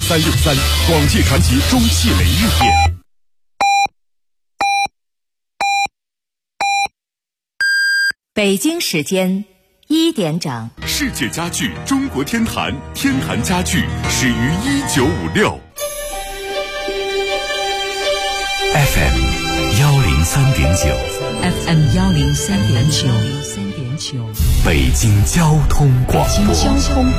2363，广汽传祺中汽雷玉店。 北京时间1点整。 世界家具中国天坛，天坛家具始于1956。 FM 103.9 FM 103.9， 北京交通广播。 北京交通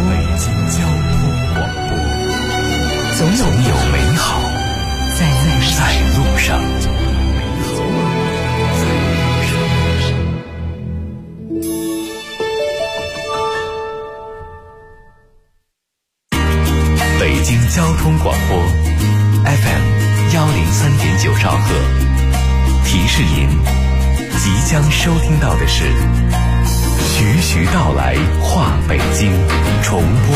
广播，总有美好在路上。 北京交通广播 FM 103.9兆赫，提示您即将收听到的是徐徐道来话北京重播。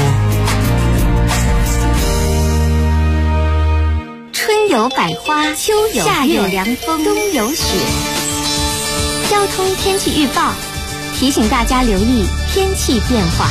春有百花，秋有夏有凉风，冬有雪。交通天气预报提醒大家留意天气变化。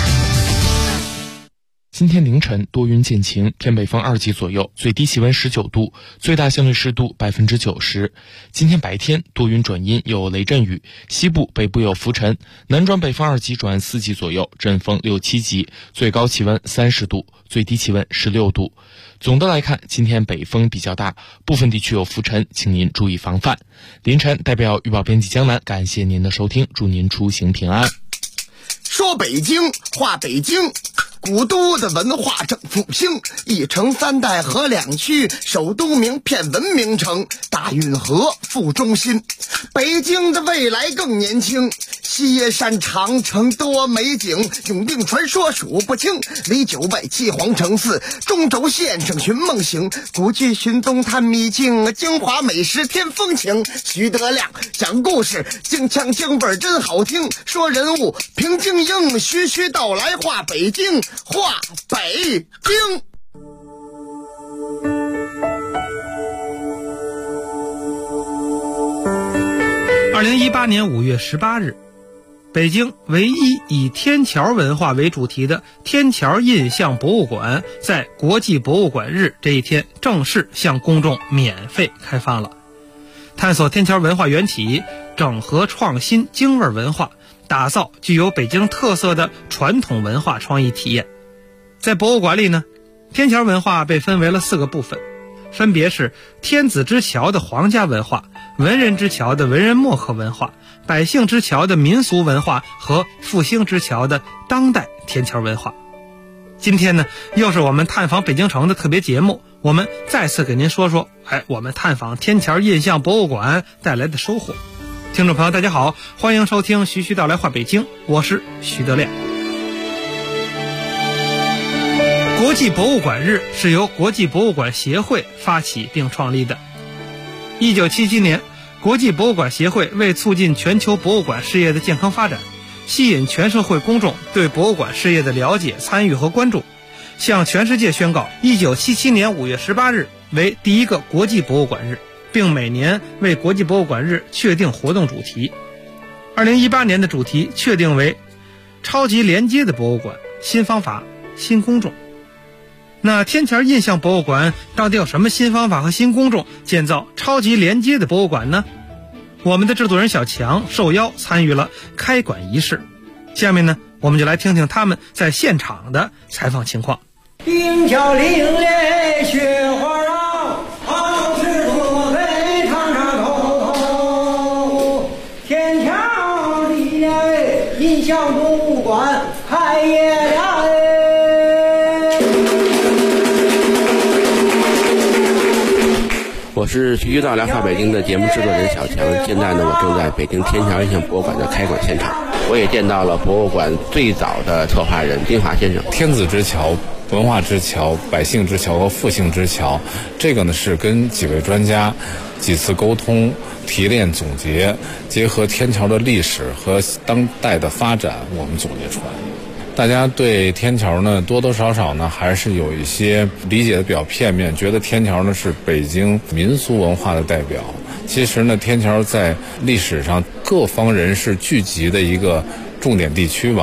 今天凌晨多云见晴，偏北风2级左右，最低气温19度，最大相对湿度90%。今天白天多云转阴，有雷阵雨，西部北部有浮尘，南转北风2级转4级左右，阵风6、7级，最高气温30度，最低气温16度。总的来看，今天北风比较大，部分地区有浮尘，请您注意防范。凌晨代表预报编辑江南，感谢您的收听，祝您出行平安。 说北京话北京，古都的文化正复兴，一城三代合两区，首都名片文明城，大运河副中心。北京的未来更年轻，西山长城多美景，永定传说数不清，离九外七皇城寺，中轴线上寻梦行，古剧寻踪探秘境，京华美食添风情。徐德亮讲故事，京腔京味真好听，说人物平静应，徐徐道来话北京，话北京。 2018年5月18日，北京唯一以天桥文化为主题的天桥印象博物馆在国际博物馆日这一天正式向公众免费开放了。探索天桥文化缘起，整合创新京味文化，打造具有北京特色的传统文化创意体验。在博物馆里呢，天桥文化被分为了4个部分，分别是天子之桥的皇家文化、文人之桥的文人墨客文化、百姓之桥的民俗文化和复兴之桥的当代天桥文化。今天呢，又是我们探访北京城的特别节目，我们再次给您说说我们探访天桥印象博物馆带来的收获。听众朋友大家好，欢迎收听徐徐道来话北京，我是徐德亮。国际博物馆日是由国际博物馆协会发起并创立的。1977年，国际博物馆协会为促进全球博物馆事业的健康发展，吸引全社会公众对博物馆事业的了解、参与和关注，向全世界宣告1977年5月18日为第一个国际博物馆日，并每年为国际博物馆日确定活动主题。2018年的主题确定为超级连接的博物馆，新方法新公众。那天桥印象博物馆到底有什么新方法和新公众建造超级连接的博物馆呢？我们的制作人小强受邀参与了开馆仪式，下面呢，我们就来听听他们在现场的采访情况。 冰桥凛冽雪花绕，好事多飞长长头。天桥里的印象博物馆开业了。 我是徐徐道来话北京的节目制作人小强，现在呢，我正在北京天桥印象博物馆的开馆现场，我也见到了博物馆最早的策划人丁华先生。 天子之桥、文化之桥、百姓之桥和复兴之桥，这个呢是跟几位专家几次沟通、提炼、总结，结合天桥的历史和当代的发展，我们总结出来。大家对天桥呢多多少少呢还是有一些理解的比较片面，觉得天桥呢是北京民俗文化的代表。其实呢，天桥在历史上各方人士聚集的一个重点地区吧。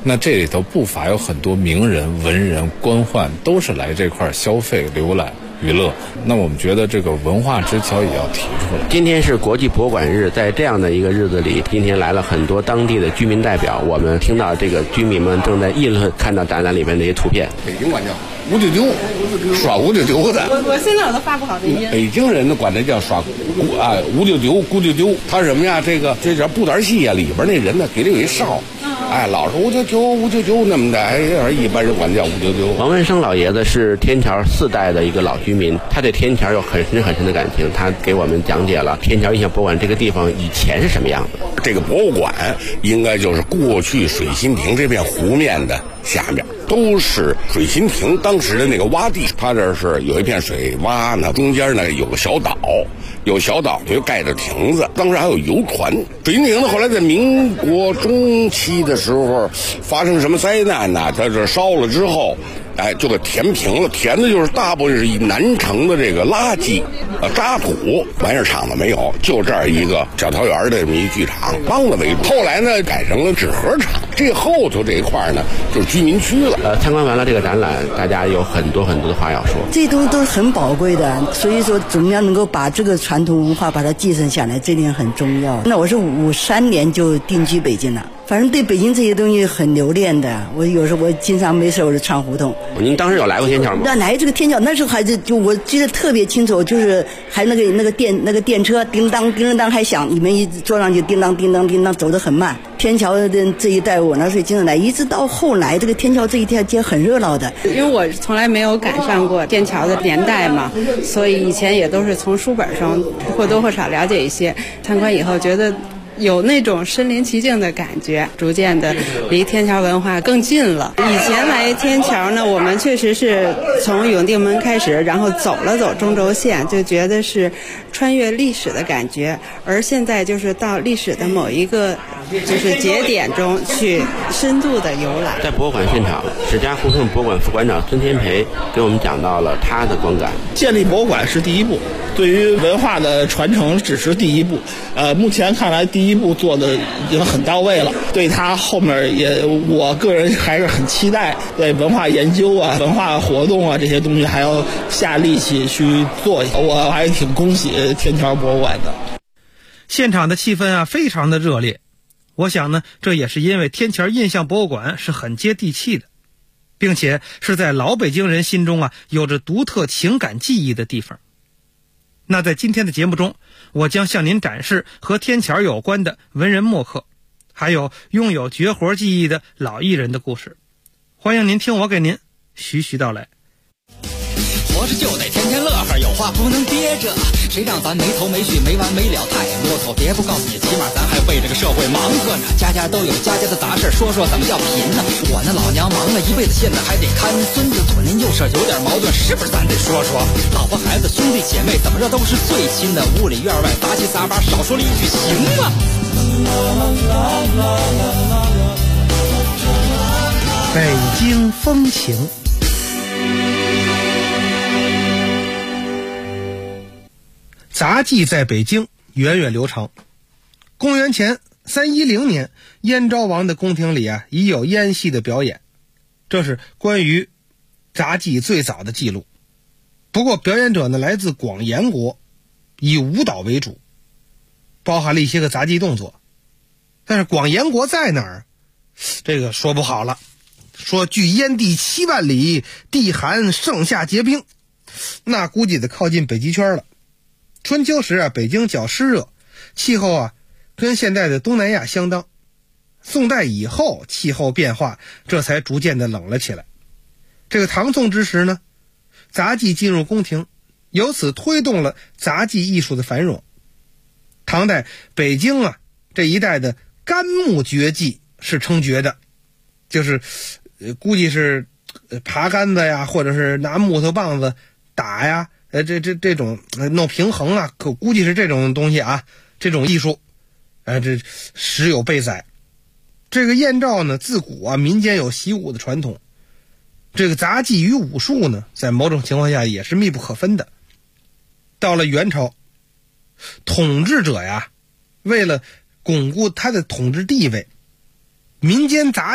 那这里头不乏有很多名人、文人、官宦都是来这块消费、浏览、娱乐。那我们觉得这个文化之桥也要提出来。 今天是国际博物馆日，在这样的一个日子里，今天来了很多当地的居民代表，我们听到这个居民们正在议论看到展览里面的一些图片。 北京管叫五九九，耍五九九的。 我现在我都发不好这音。 北京人呢管这叫耍五九九古九九，他什么呀？这叫布袋戏啊，里边那人呢给这有一哨。老是599那么的，一般人管叫599。 王文生老爷子是天桥4代的一个老居民，他对天桥有很深的感情，他给我们讲解了天桥印象博物馆这个地方以前是什么样子。 这个博物馆应该就是过去水心亭这片湖面的下面，都是水心亭当时的那个洼地，它这是有一片水洼呢，中间呢有个小岛。有小岛就盖着亭子，当时还有游船。水心亭呢，后来在民国中期的时候发生什么灾难呢？它这烧了之后，就给填平了。填的就是大部分是以南城的这个垃圾、渣土玩意场子没有，就这儿一个小桃园的这么一剧场，帮子为主。后来呢，改成了纸盒厂。这后头这一块呢，就是居民区了。 参观完了这个展览，大家有很多的话要说。 这东西都是很宝贵的，所以说怎么样能够把这个传统文化把它继承下来，这点很重要。那我是53年就定居北京了。反正对北京这些东西很留恋的，我有时候我经常没事我就串胡同。 您当时有来过天桥吗？ 那来这个天桥，那时候还是就我记得特别清楚，就是还那个电车叮当叮当还响，你们一坐上去叮当叮当叮当，走得很慢。天桥的这一带我那时候经常来，一直到后来这个天桥这一条街很热闹的。 因为我从来没有赶上过天桥的年代嘛，所以以前也都是从书本上或多或少了解一些。参观以后觉得有那种身临其境的感觉，逐渐的离天桥文化更近了。以前来天桥呢，我们确实是从永定门开始，然后走了走中轴线，就觉得是穿越历史的感觉。而现在就是到历史的某一个就是节点中去深度的游览。 在博物馆现场，史家胡同博物馆副馆长孙天培给我们讲到了他的观感。 建立博物馆是第一步，对于文化的传承只是第一步。目前看来第一步做的已经很到位了，对他后面我个人还是很期待，对文化研究啊、文化活动啊这些东西还要下力气去做。我还挺恭喜天桥博物馆的。 现场的气氛啊非常的热烈，我想呢，这也是因为天桥印象博物馆是很接地气的，并且是在老北京人心中啊有着独特情感记忆的地方。那在今天的节目中，我将向您展示和天桥有关的文人墨客，还有拥有绝活技艺的老艺人的故事。欢迎您听我给您徐徐道来。 活着就得天天乐呵，有话不能憋着，谁让咱没头没绪没完没了太啰嗦。别不告诉你，起码咱还为这个社会忙活呢。家家都有家家的杂事，说说怎么叫贫呢？我那老娘忙了一辈子，现在还得看孙子，左邻右舍有点矛盾，是不是咱得说说？老婆孩子兄弟姐妹怎么着都是最亲的，屋里院外杂七杂八，少说了一句行吗？ 北京风情。杂技在北京源远流长。公元前310年，燕昭王的宫廷里啊已有燕戏的表演，这是关于杂技最早的记录。不过表演者呢来自广延国，以舞蹈为主，包含了一些个杂技动作。但是广延国在哪儿？这个说不好了。说距燕地7万里，地寒盛夏结冰，那估计得靠近北极圈了。春秋时啊，北京较湿热，气候啊跟现在的东南亚相当。宋代以后气候变化，这才逐渐的冷了起来。这个唐宋之时呢，杂技进入宫廷，由此推动了杂技艺术的繁荣。唐代北京啊这一带的干木绝技是称绝的，就是估计是爬杆子呀，或者是拿木头棒子打呀，这种弄平衡啊，可估计是这种东西啊，这种艺术，这实有备载。这个燕赵呢，自古啊民间有习武的传统，这个杂技与武术呢，在某种情况下也是密不可分的。到了元朝，统治者呀，为了巩固他的统治地位，民间杂技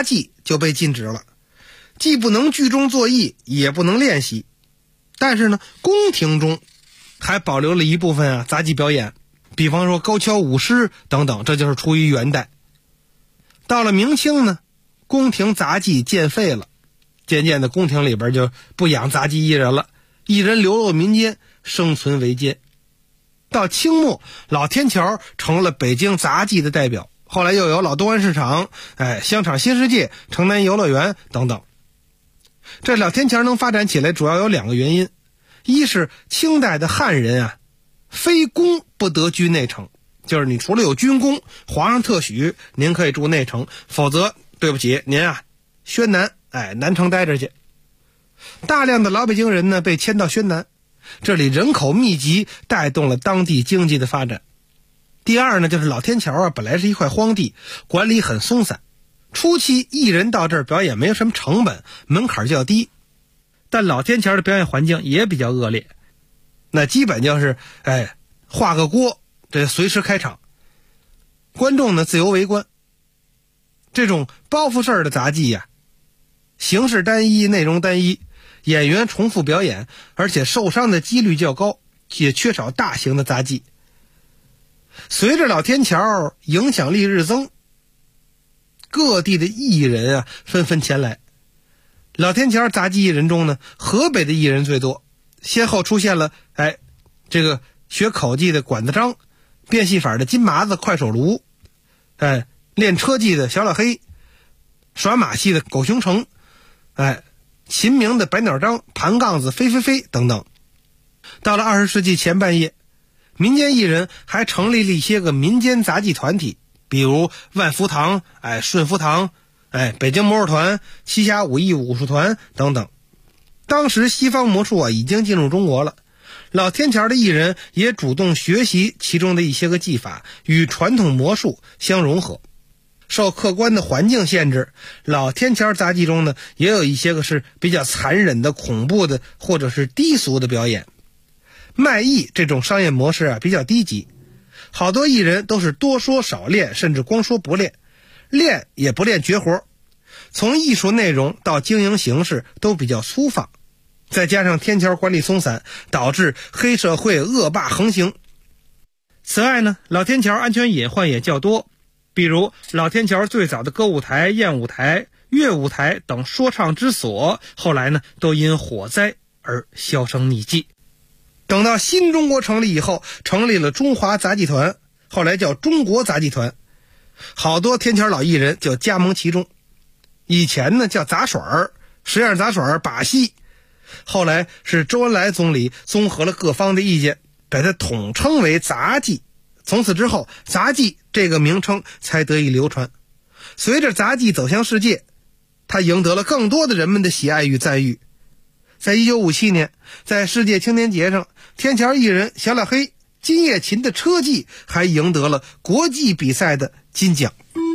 就被禁止了，既不能聚众作艺，也不能练习。但是呢，宫廷中还保留了一部分杂技表演，比方说高跷舞狮等等，这就是出于元代。到了明清呢，宫廷杂技渐废了，渐渐的宫廷里边就不养杂技艺人了，艺人流落民间，生存维艰。到清末，老天桥成了北京杂技的代表，后来又有老东安市场、香场新世界、城南游乐园等等。这老天桥能发展起来主要有2个原因，一是清代的汉人非公不得居内城，就是你除了有军功，皇上特许您可以住内城，否则对不起您宣南南城待着去。大量的老北京人呢被迁到宣南，这里人口密集，带动了当地经济的发展。第二呢，就是老天桥本来是一块荒地，管理很松散，初期艺人到这儿表演没有什么成本，门槛较低，但老天桥的表演环境也比较恶劣，那基本就是画个锅，这随时开场，观众呢自由围观。这种包袱事儿的杂技形式单一，内容单一，演员重复表演，而且受伤的几率较高，也缺少大型的杂技。随着老天桥影响力日增，各地的艺人纷纷前来。老天桥杂技艺人中呢，河北的艺人最多，先后出现了这个学口技的管子章，变戏法的金麻子、快手卢，练车技的小老黑，耍马戏的狗熊成，秦明的白鸟张、盘杠子飞飞飞等等。到了20世纪前半叶，民间艺人还成立了一些个民间杂技团体，比如万福堂、顺福堂、北京魔术团、栖霞武艺武术团等等。当时西方魔术已经进入中国了，老天桥的艺人也主动学习其中的一些个技法，与传统魔术相融合。受客观的环境限制，老天桥杂技中呢，也有一些个是比较残忍的、恐怖的，或者是低俗的表演。卖艺这种商业模式比较低级，好多艺人都是多说少练，甚至光说不练，练也不练绝活，从艺术内容到经营形式都比较粗放，再加上天桥管理松散，导致黑社会恶霸横行。此外呢，老天桥安全隐患也较多，比如老天桥最早的歌舞台、宴舞台、乐舞台等说唱之所，后来呢都因火灾而销声匿迹。等到新中国成立以后，成立了中华杂技团，后来叫中国杂技团，好多天桥老艺人就加盟其中。以前呢叫杂耍儿，实验杂耍儿把戏，后来是周恩来总理综合了各方的意见，把它统称为杂技。从此之后，杂技这个名称才得以流传。随着杂技走向世界，它赢得了更多的人们的喜爱与赞誉。在1957年，在世界青年节上，天桥艺人小老黑、金叶琴的车技还赢得了国际比赛的金奖。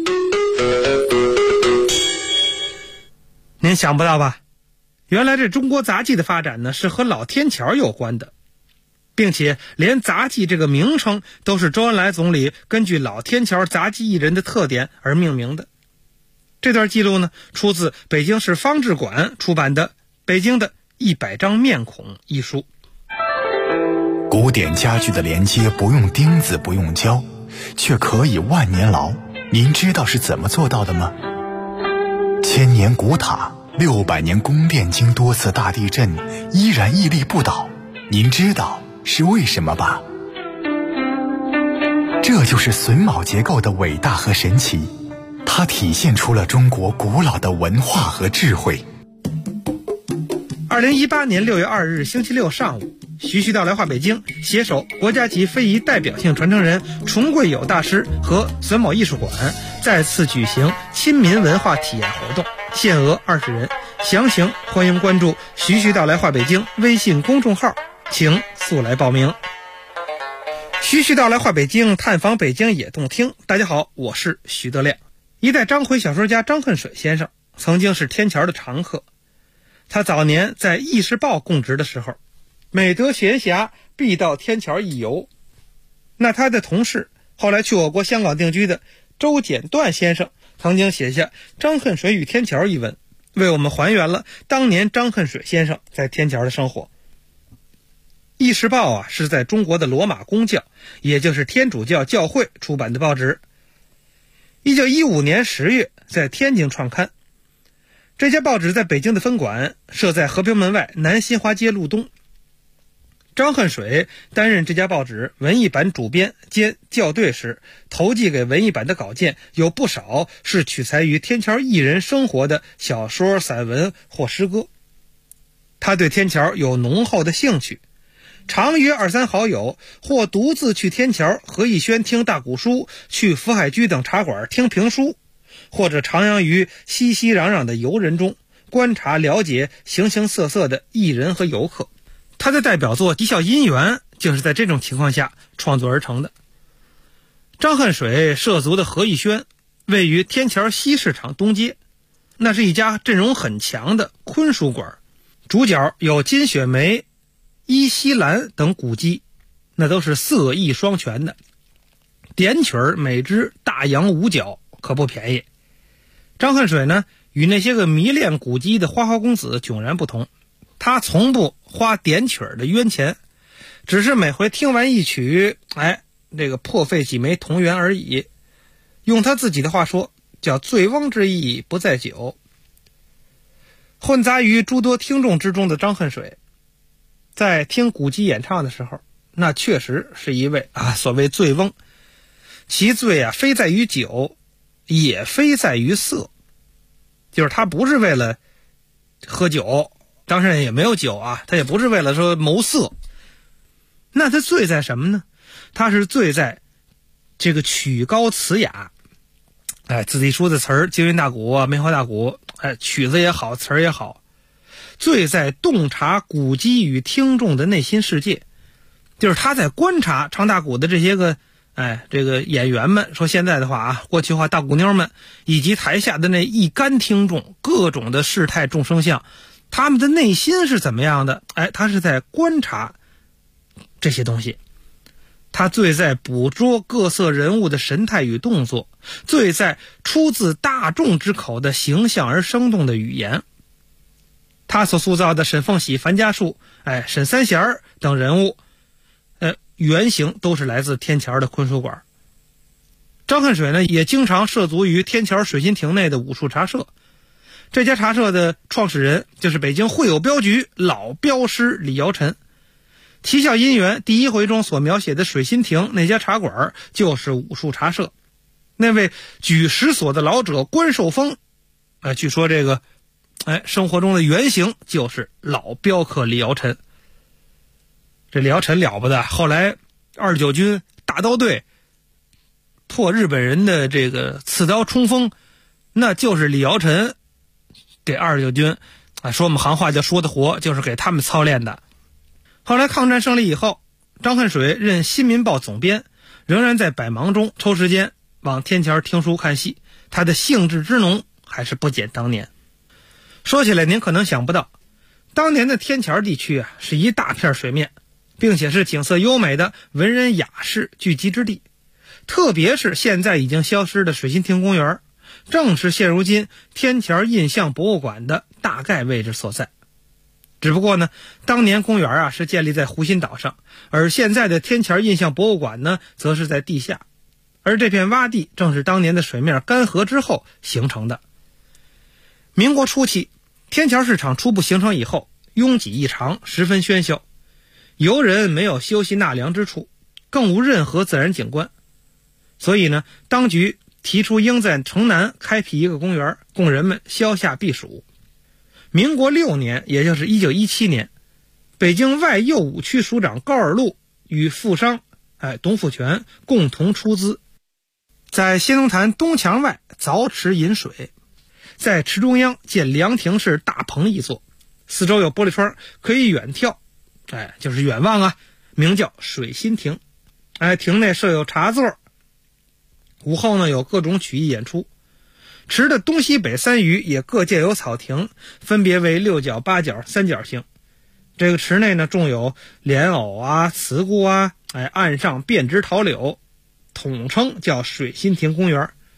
您想不到吧？原来这中国杂技的发展呢，是和老天桥有关的，并且连杂技这个名称都是周恩来总理根据老天桥杂技艺人的特点而命名的。这段记录呢，出自北京市方志馆出版的《北京的100张面孔》一书。 古典家具的连接不用钉子，不用胶，却可以万年牢。您知道是怎么做到的吗？1000年古塔，600年宫殿，经多次大地震依然屹立不倒。您知道是为什么吧？这就是榫卯结构的伟大和神奇，它体现出了中国古老的文化和智慧。 2018年6月2日星期六上午，徐徐道来话北京携手国家级非遗代表性传承人崇贵友大师和榫卯艺术馆再次举行亲民文化体验活动，限额20人，详情欢迎关注徐徐道来话北京微信公众号，请速来报名。徐徐道来话北京，探访北京也动听。大家好，我是徐德亮。一代章回小说家张恨水先生曾经是天桥的常客，他早年在《议事报》供职的时候，每得闲暇必到天桥一游。那他的同事后来去我国香港定居的周简段先生， 曾经写下《张恨水与天桥》一文，为我们还原了当年张恨水先生在天桥的生活。《时报》是在中国的罗马公教，也就是天主教教会出版的报纸。1915年10月在天津创刊。这家报纸在北京的分馆设在和平门外南新华街路东。张恨水担任这家报纸文艺版主编兼校对时，投寄给文艺版的稿件有不少是取材于天桥艺人生活的小说、散文或诗歌。他对天桥有浓厚的兴趣，常约2-3好友，或独自去天桥何义轩听大鼓书，去福海居等茶馆听评书，或者徜徉于熙熙攘攘的游人中，观察了解形形色色的艺人和游客。他的代表作《啼笑姻缘》就是在这种情况下创作而成的。张恨水涉足的何义轩位于天桥西市场东街，那是一家阵容很强的昆书馆，主角有金雪梅、伊西兰等古籍，那都是色艺双全的。点曲每支大洋5角，可不便宜。张恨水呢，与那些个迷恋古籍的花花公子迥然不同，他从不花点曲的冤钱，只是每回听完一曲，这个破费几枚铜元而已。用他自己的话说，叫醉翁之意不在酒。混杂于诸多听众之中的张恨水，在听古籍演唱的时候，那确实是一位所谓醉翁。其醉非在于酒，也非在于色，就是他不是为了喝酒，当然也没有酒他也不是为了说谋色。那他醉在什么呢？他是醉在这个曲高词雅，自己说的词儿，京韵大鼓、梅花大鼓，曲子也好，词儿也好，醉在洞察古籍与听众的内心世界。就是他在观察唱大鼓的这些个这个演员们，说现在的话过去话大鼓妞们，以及台下的那一干听众，各种的事态众生相，他们的内心是怎么样的？他是在观察这些东西。他醉在捕捉各色人物的神态与动作，醉在出自大众之口的形象而生动的语言。他所塑造的沈凤喜、樊家树、沈三弦等人物，原型都是来自天桥的昆书馆。张恨水呢，也经常涉足于天桥水心亭内的武术茶社。这家茶社的创始人就是北京会友镖局老镖师李尧臣。《啼笑姻缘》第1回中所描写的水心亭那家茶馆就是武术茶社。那位举石所的老者关寿峰，据说这个生活中的原型就是老镖客李尧臣。这李尧臣了不得，后来29军大刀队破日本人的这个刺刀冲锋，那就是李尧臣给29军说我们行话叫说的活，就是给他们操练的。后来抗战胜利以后，张恨水任《新民报》总编，仍然在百忙中抽时间往天桥听书看戏，他的兴致之浓还是不减当年。说起来您可能想不到，当年的天桥地区是一大片水面，并且是景色优美的文人雅士聚集之地。特别是现在已经消失的水心亭公园，正是现如今天桥印象博物馆的大概位置所在。只不过呢，当年公园是建立在湖心岛上，而现在的天桥印象博物馆呢，则是在地下。而这片洼地正是当年的水面干涸之后形成的。民国初期，天桥市场初步形成以后，拥挤异常，十分喧嚣，游人没有休息纳凉之处，更无任何自然景观。所以呢，当局提出应在城南开辟一个公园，供人们消夏避暑。民国6年，也就是1917年，北京外右五区署长高尔禄与富商董辅全共同出资，在新龙潭东墙外凿池引水，在池中央建凉亭式大棚一座，四周有玻璃窗，可以远眺，就是远望名叫水心亭。亭内设有茶座，午后呢有各种曲艺演出。池的东西北3隅也各建有草亭，分别为6角、8角、3角形。这个池内呢种有莲藕慈菇岸上遍植桃柳，统称叫水心亭公园。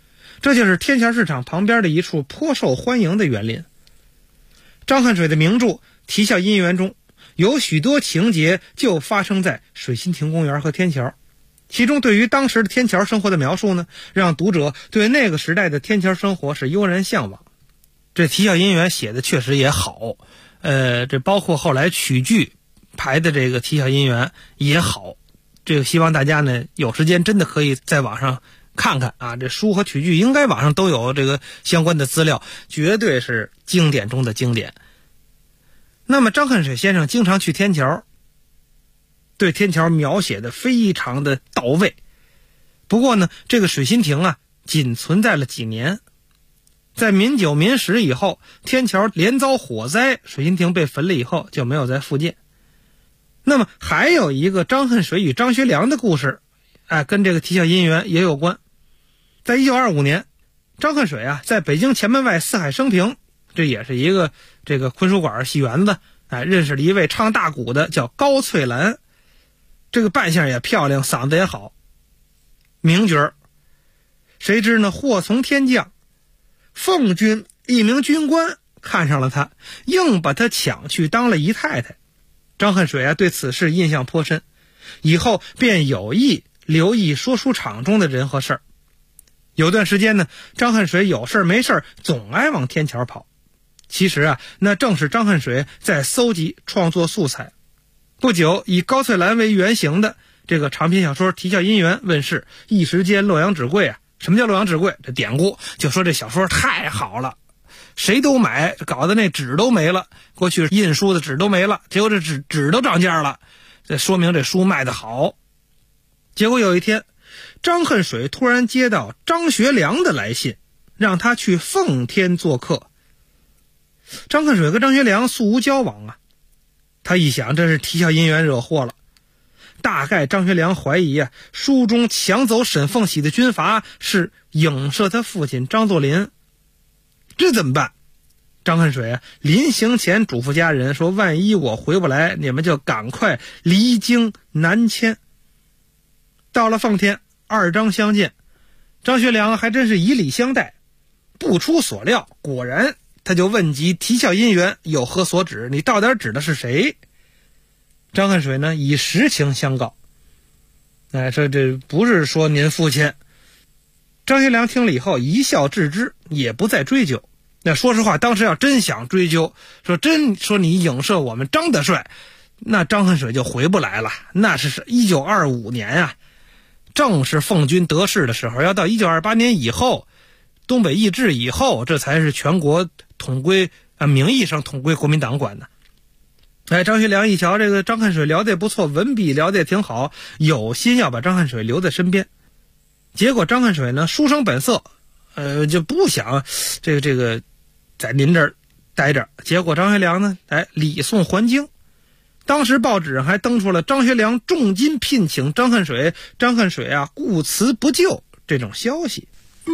这就是天桥市场旁边的一处颇受欢迎的园林。张恨水的名著《啼笑姻缘》中有许多情节就发生在水心亭公园和天桥，其中对于当时的天桥生活的描述呢，让读者对那个时代的天桥生活是悠然向往。这《啼笑姻缘》写的确实也好，这包括后来曲剧排的这个《啼笑姻缘》也好，这个希望大家呢有时间真的可以在网上看看啊，这书和曲剧应该网上都有这个相关的资料，绝对是经典中的经典。那么张恨水先生经常去天桥，对天桥描写的非常的到位。不过呢，这个水心亭啊仅存在了几年，在民9民10以后，天桥连遭火灾，水心亭被焚了以后就没有再复建。那么还有一个张恨水与张学良的故事，跟这个啼笑姻缘也有关。在1925年，张恨水啊在北京前门外四海升平，这也是一个这个昆书馆戏园子，认识了一位唱大鼓的叫高翠兰，这个扮相也漂亮，嗓子也好，名角儿。谁知呢祸从天降，奉军一名军官看上了他，硬把他抢去当了姨太太。张恨水啊对此事印象颇深，以后便有意留意说书场中的人和事儿。有段时间呢，张恨水有事没事总爱往天桥跑。其实啊，那正是张恨水在搜集创作素材。不久，以高翠兰为原型的这个长篇小说《啼笑姻缘》问世，一时间洛阳纸贵啊。什么叫洛阳纸贵？这典故就说这小说太好了，谁都买，搞得那纸都没了。过去印书的纸都没了，结果这纸都涨价了，这说明这书卖得好。结果有一天，张恨水突然接到张学良的来信，让他去奉天做客。张恨水跟张学良素无交往啊，他一想这是啼笑姻缘惹祸了。大概张学良怀疑啊，书中抢走沈凤喜的军阀是影射他父亲张作霖，这怎么办？张恨水啊，临行前嘱咐家人说，万一我回不来，你们就赶快离京南迁。到了奉天，二张相见，张学良还真是以礼相待。不出所料，果然他就问及啼笑姻缘有何所指，你到底指的是谁？张恨水呢以实情相告，说这不是说您父亲。张学良听了以后一笑置之，也不再追究。那说实话，当时要真想追究，说你影射我们张德帅，那张恨水就回不来了。那是1925年啊，正是奉军得势的时候，要到1928年以后，东北易帜以后，这才是全国统归名义上统归国民党管的。张学良一瞧这个张恨水聊得也不错，文笔聊得也挺好，有心要把张恨水留在身边。结果张恨水呢书生本色，就不想这个在您这儿待着。结果张学良呢礼送还京。当时报纸上还登出了张学良重金聘请张恨水，张恨水啊故辞不就这种消息。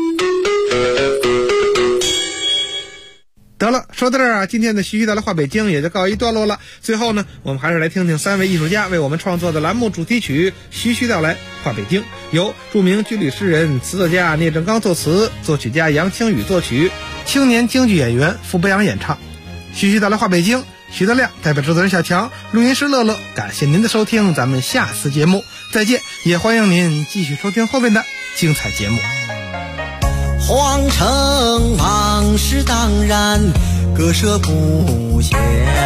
得了，说到这儿啊，今天的徐徐带来话北京也就告一段落了。最后呢，我们还是来听听3位艺术家为我们创作的栏目主题曲《徐徐带来话北京》，由著名军旅诗人、词作家聂正刚作词，作曲家杨清宇作曲，青年京剧演员傅博洋演唱。徐徐带来话北京，徐德亮代表制作人小强，录音师乐乐，感谢您的收听，咱们下次节目再见，也欢迎您继续收听后面的精彩节目。 皇城往事当然割舍不下，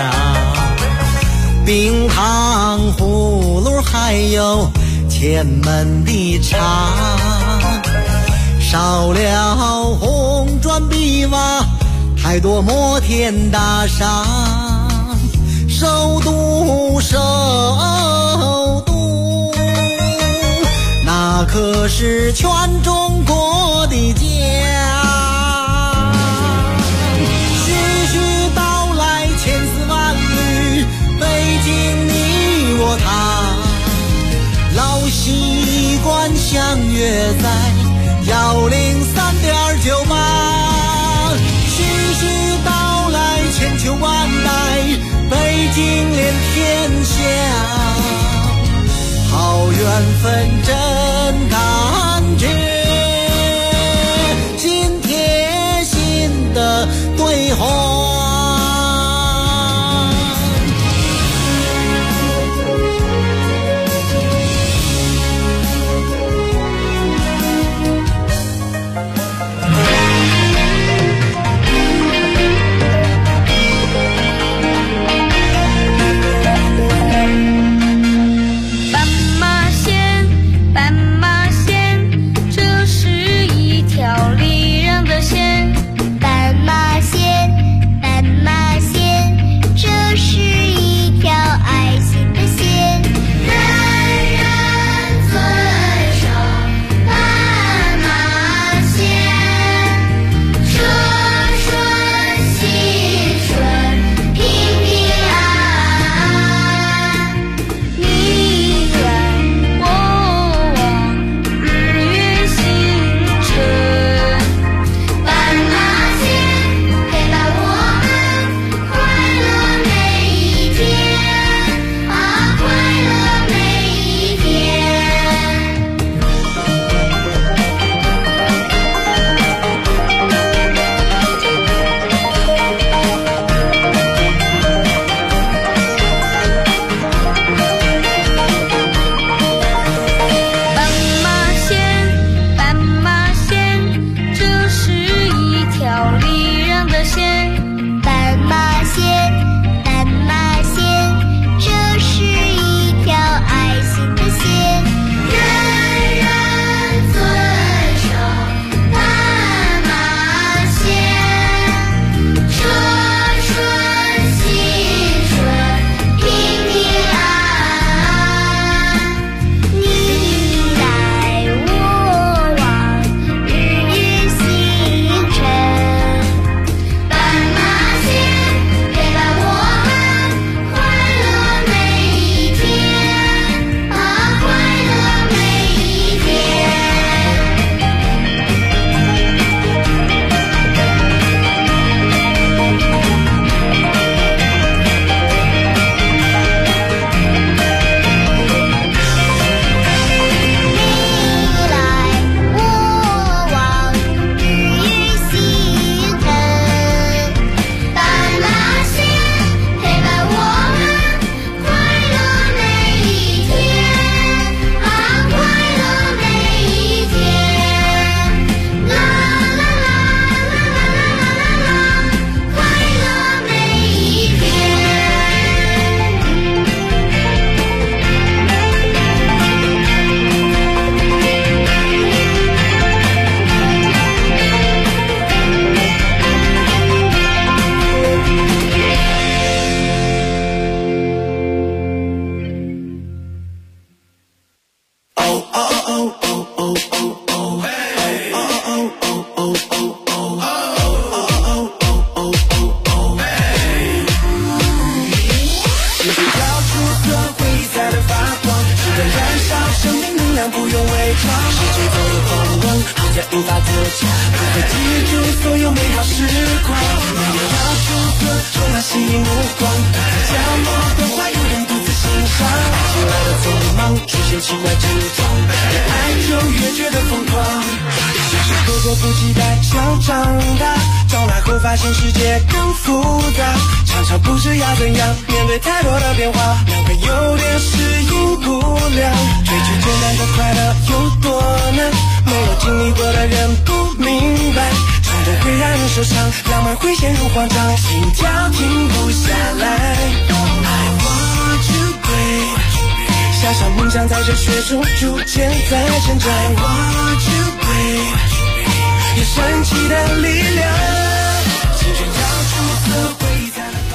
冰糖葫芦还有前门的茶，少了红砖碧瓦，太多摩天大厦，首都那可是全中国的家。徐徐道来千丝万缕，北京你我他，老习惯相约在103.98。徐徐道来千秋万代，北京连天下，好缘分真感觉。 出色，回忆才能发光，值得燃烧，生命能量不用伪装。世界走得慌乱，好在无法自洽，不会记住所有美好时光。没有要出色，充满吸引目光，不可角落的话有人独自欣赏。爱情来的匆忙，出现奇怪症状，越爱就越觉得疯狂。小时候迫不及待想长大，长大后发现世界更复杂，常常不知要怎样面对太多的变化，让人有点适应不良。追求简单的快乐有多难，没有经历过的人不明白，冲动会让人受伤，浪漫会陷入慌张，心跳停不下来。I want you babe， 小小梦想在这雪中逐渐在成长。I want you babe， 有神奇的力量，请寻找出色回忆才能。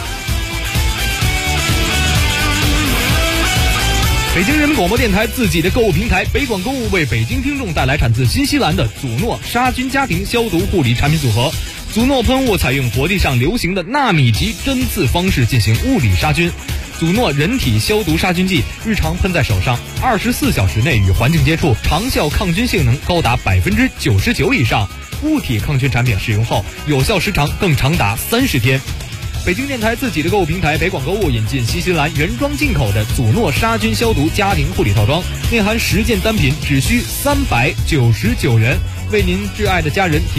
北京人民广播电台自己的购物平台北广购物为北京听众带来产自新西兰的祖诺杀菌家庭消毒护理产品组合。祖诺喷雾采用国际上流行的纳米级针刺方式进行物理杀菌。祖诺人体消毒杀菌剂日常喷在手上，24小时内与环境接触，长效抗菌性能高达99%以上。物体抗菌产品使用后，有效时长更长达30天。北京电台自己的购物平台北广购物引进新西兰原装进口的祖诺杀菌消毒家庭护理套装，内含10件单品，只需399元，为您挚爱的家人提